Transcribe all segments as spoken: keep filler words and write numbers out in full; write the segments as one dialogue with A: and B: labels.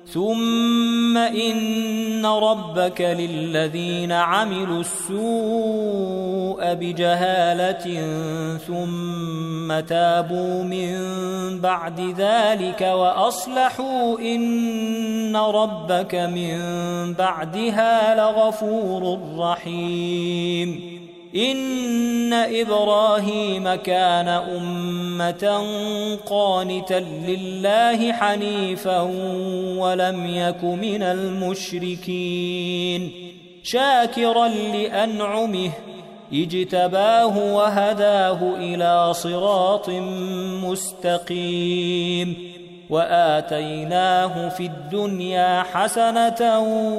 A: ثم إن ربك للذين عملوا السوء بجهالة ثم تابوا من بعد ذلك وأصلحوا إن ربك من بعدها لغفور رحيم. إن إبراهيم كان أمة قانتا لله حنيفا ولم يك من المشركين شاكرا لأنعمه اجتباه وهداه إلى صراط مستقيم وآتيناه في الدنيا حسنة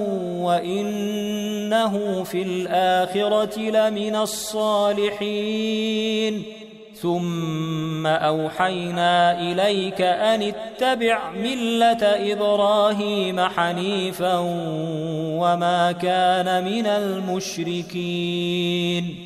A: وإنه في الآخرة لمن الصالحين. ثم أوحينا إليك أن اتبع ملة إبراهيم حنيفا وما كان من المشركين.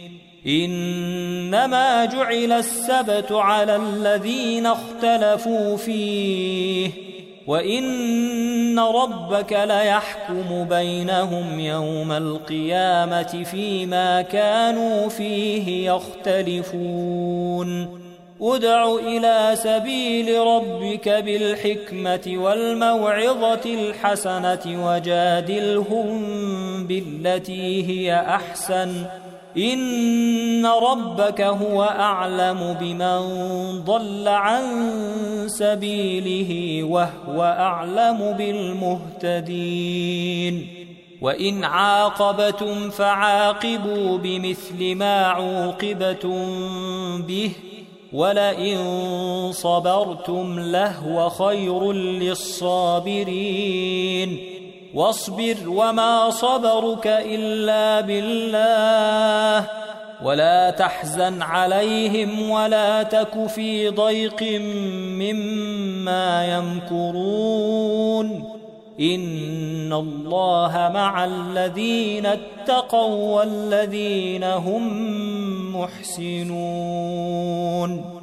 A: إنما جعل السبت على الذين اختلفوا فيه وإن ربك ليحكم بينهم يوم القيامة فيما كانوا فيه يختلفون. ادع إلى سبيل ربك بالحكمة والموعظة الحسنة وجادلهم بالتي هي أحسن إن ربك هو أعلم بمن ضل عن سبيله وهو أعلم بالمهتدين. وإن عاقبتم فعاقبوا بمثل ما عوقبتم به ولئن صبرتم لهو خير للصابرين. واصبر وما صبرك إلا بالله ولا تحزن عليهم ولا تك في ضيق مما يمكرون. إن الله مع الذين اتقوا والذين هم محسنون.